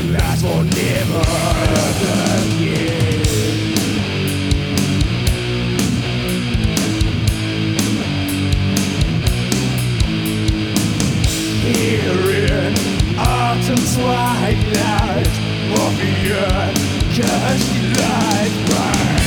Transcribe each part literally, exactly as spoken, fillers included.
can last forever again. Here in autumn twilight, Morpheus, cursed light bright.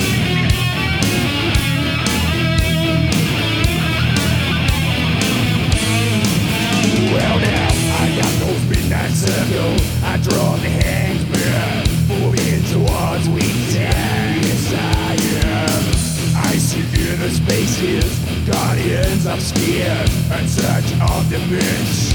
Well now, I got those midnight circles, I draw the handsman, moving towards weekend. Yes, I am. I see inner spaces, guardians of spheres, and search of dimensions.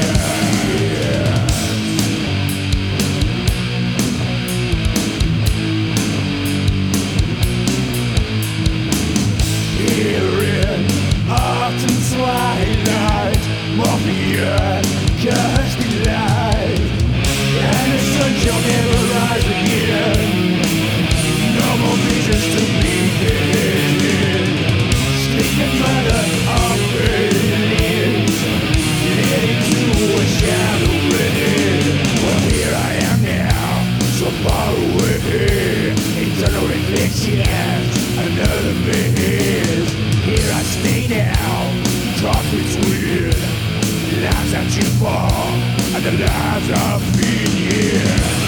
Here in autumn twilight, Morpheus, cursed light, and the sun shall never rise again. No more visions to be hidden. Sleeping mother of failures, leading to a shadow red. Well, here I am now, so far away. Eternal reflections, another maze. Here I stay now, caught between lives that you fall and the lives of me, yeah.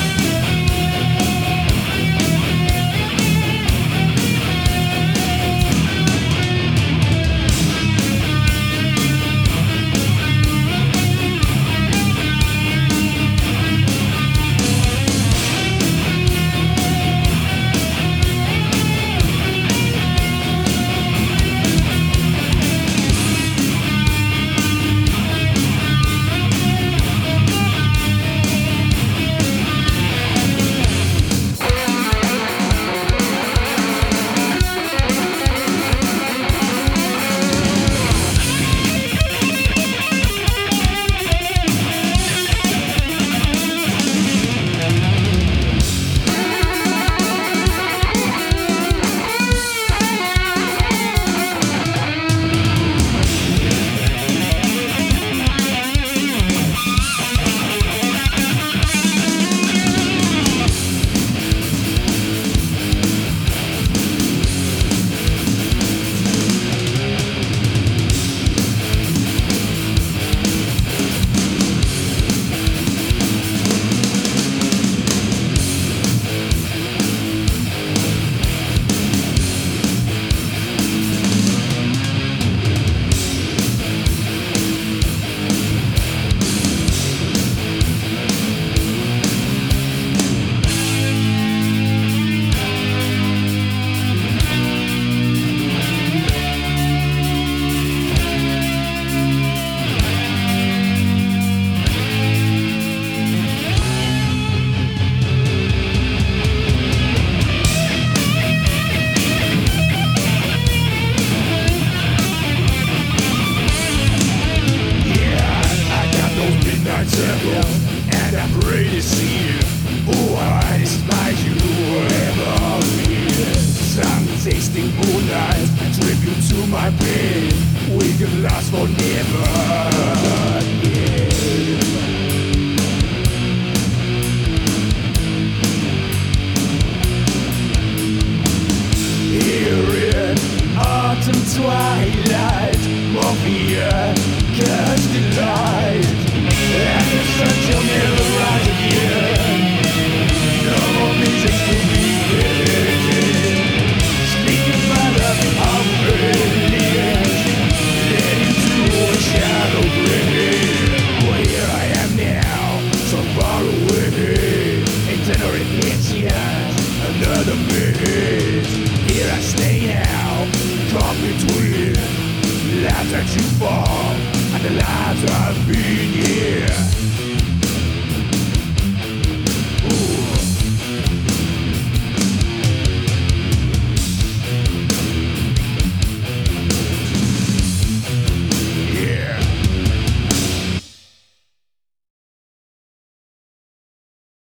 And I pray to see you. Oh, I despise you, whoever be. Some tasting moonlight, tribute to my pain. We can last forever again. Here in autumn twilight, Morpheus, cursed light. And the sun shall never